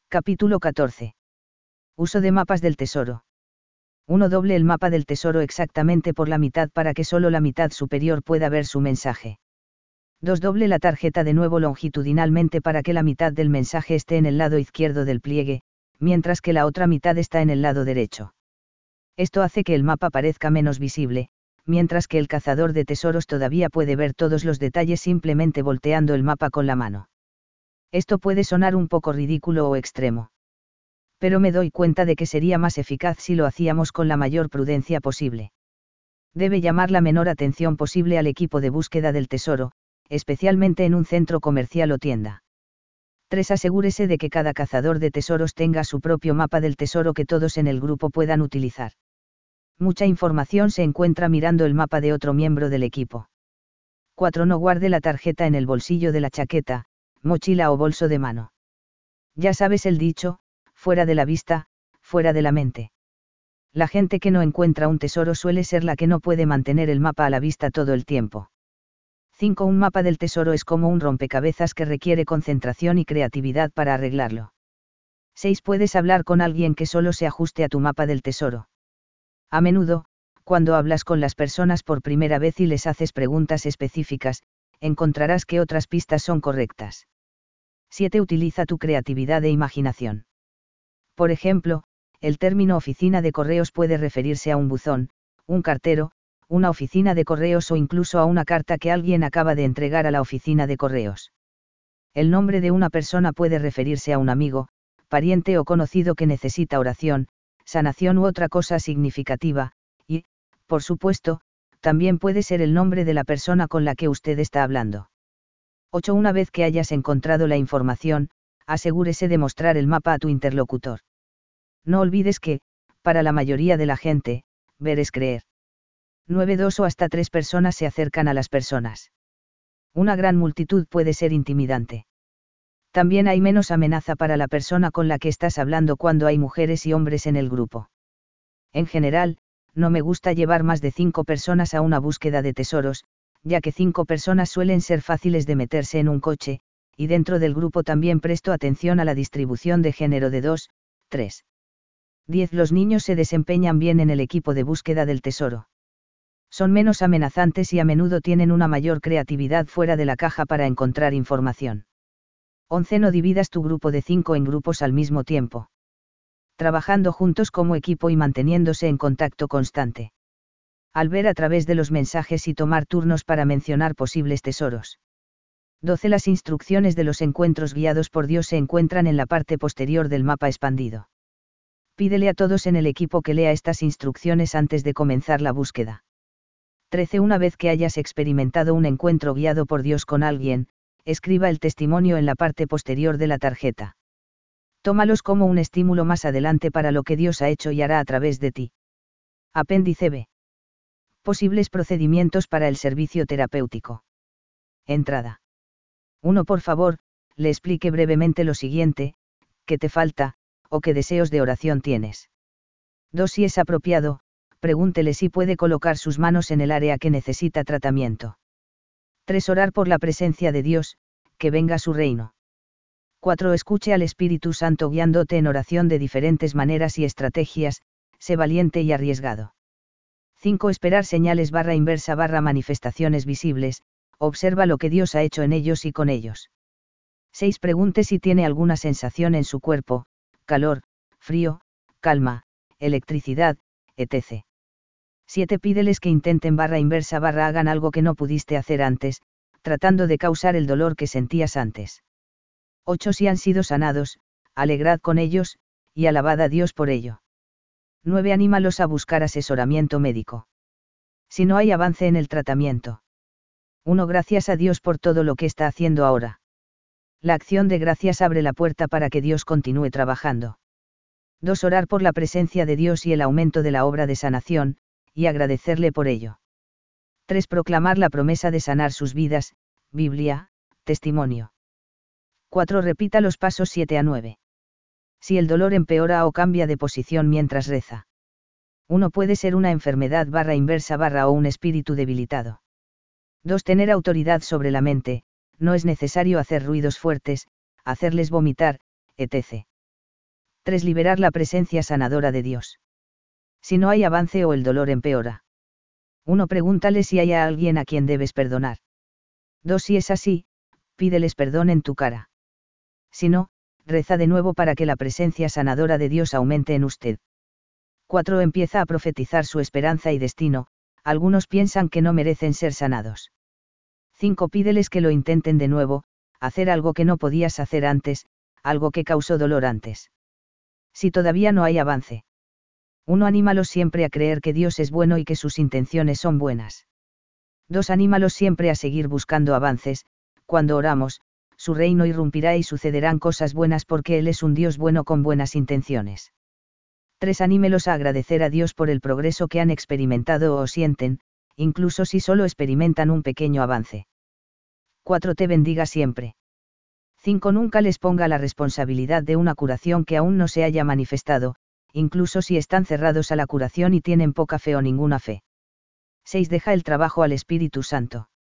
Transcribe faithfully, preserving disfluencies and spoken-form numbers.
Capítulo catorce. Uso de mapas del tesoro. uno Doble el mapa del tesoro exactamente por la mitad para que solo la mitad superior pueda ver su mensaje. dos Doble la tarjeta de nuevo longitudinalmente para que la mitad del mensaje esté en el lado izquierdo del pliegue, mientras que la otra mitad está en el lado derecho. Esto hace que el mapa parezca menos visible, mientras que el cazador de tesoros todavía puede ver todos los detalles simplemente volteando el mapa con la mano. Esto puede sonar un poco ridículo o extremo. Pero me doy cuenta de que sería más eficaz si lo hacíamos con la mayor prudencia posible. Debe llamar la menor atención posible al equipo de búsqueda del tesoro, especialmente en un centro comercial o tienda. tres Asegúrese de que cada cazador de tesoros tenga su propio mapa del tesoro que todos en el grupo puedan utilizar. Mucha información se encuentra mirando el mapa de otro miembro del equipo. cuatro No guarde la tarjeta en el bolsillo de la chaqueta, mochila o bolso de mano. Ya sabes el dicho, fuera de la vista, fuera de la mente. La gente que no encuentra un tesoro suele ser la que no puede mantener el mapa a la vista todo el tiempo. cinco Un mapa del tesoro es como un rompecabezas que requiere concentración y creatividad para arreglarlo. seis Puedes hablar con alguien que solo se ajuste a tu mapa del tesoro. A menudo, cuando hablas con las personas por primera vez y les haces preguntas específicas, encontrarás que otras pistas son correctas. siete Utiliza tu creatividad e imaginación. Por ejemplo, el término oficina de correos puede referirse a un buzón, un cartero, una oficina de correos o incluso a una carta que alguien acaba de entregar a la oficina de correos. El nombre de una persona puede referirse a un amigo, pariente o conocido que necesita oración, sanación u otra cosa significativa, y, por supuesto, también puede ser el nombre de la persona con la que usted está hablando. ocho Una vez que hayas encontrado la información, asegúrese de mostrar el mapa a tu interlocutor. No olvides que, para la mayoría de la gente, ver es creer. nueve Dos o hasta tres personas se acercan a las personas. Una gran multitud puede ser intimidante. También hay menos amenaza para la persona con la que estás hablando cuando hay mujeres y hombres en el grupo. En general, no me gusta llevar más de cinco personas a una búsqueda de tesoros, ya que cinco personas suelen ser fáciles de meterse en un coche, y dentro del grupo también presto atención a la distribución de género de dos, tres. diez Los niños se desempeñan bien en el equipo de búsqueda del tesoro. Son menos amenazantes y a menudo tienen una mayor creatividad fuera de la caja para encontrar información. once No dividas tu grupo de cinco en grupos al mismo tiempo. Trabajando juntos como equipo y manteniéndose en contacto constante. Al ver a través de los mensajes y tomar turnos para mencionar posibles tesoros. doce Las instrucciones de los encuentros guiados por Dios se encuentran en la parte posterior del mapa expandido. Pídele a todos en el equipo que lea estas instrucciones antes de comenzar la búsqueda. trece Una vez que hayas experimentado un encuentro guiado por Dios con alguien, escriba el testimonio en la parte posterior de la tarjeta. Tómalos como un estímulo más adelante para lo que Dios ha hecho y hará a través de ti. Apéndice B. Posibles procedimientos para el servicio terapéutico. Entrada. uno Por favor, le explique brevemente lo siguiente: ¿qué te falta, o qué deseos de oración tienes? dos Si es apropiado, pregúntele si puede colocar sus manos en el área que necesita tratamiento. tres Orar por la presencia de Dios, que venga su reino. cuatro Escuche al Espíritu Santo guiándote en oración de diferentes maneras y estrategias, sé valiente y arriesgado. cinco Esperar señales barra inversa barra manifestaciones visibles, observa lo que Dios ha hecho en ellos y con ellos. seis Pregunte si tiene alguna sensación en su cuerpo, calor, frío, calma, electricidad, etcétera. siete Pídeles que intenten barra inversa barra hagan algo que no pudiste hacer antes, tratando de causar el dolor que sentías antes. ocho Si han sido sanados, alegrad con ellos, y alabad a Dios por ello. nueve Anímalos a buscar asesoramiento médico. Si no hay avance en el tratamiento. uno Gracias a Dios por todo lo que está haciendo ahora. La acción de gracias abre la puerta para que Dios continúe trabajando. dos Orar por la presencia de Dios y el aumento de la obra de sanación, y agradecerle por ello. tres Proclamar la promesa de sanar sus vidas, Biblia, testimonio. cuatro Repita los pasos siete a nueve. Si el dolor empeora o cambia de posición mientras reza. uno Puede ser una enfermedad barra inversa barra o un espíritu debilitado. dos Tener autoridad sobre la mente, no es necesario hacer ruidos fuertes, hacerles vomitar, etcétera. tres Liberar la presencia sanadora de Dios. Si no hay avance o el dolor empeora. uno Pregúntale si hay a alguien a quien debes perdonar. dos Si es así, pídeles perdón en tu cara. Si no, reza de nuevo para que la presencia sanadora de Dios aumente en usted. cuatro Empieza a profetizar su esperanza y destino. Algunos piensan que no merecen ser sanados. cinco Pídeles que lo intenten de nuevo, hacer algo que no podías hacer antes, algo que causó dolor antes. Si todavía no hay avance. uno Anímalos siempre a creer que Dios es bueno y que sus intenciones son buenas. dos Anímalos siempre a seguir buscando avances. Cuando oramos, su reino irrumpirá y sucederán cosas buenas porque Él es un Dios bueno con buenas intenciones. tres Anímelos a agradecer a Dios por el progreso que han experimentado o sienten, incluso si solo experimentan un pequeño avance. cuatro Te bendiga siempre. cinco Nunca les ponga la responsabilidad de una curación que aún no se haya manifestado, incluso si están cerrados a la curación y tienen poca fe o ninguna fe. seis Deja el trabajo al Espíritu Santo.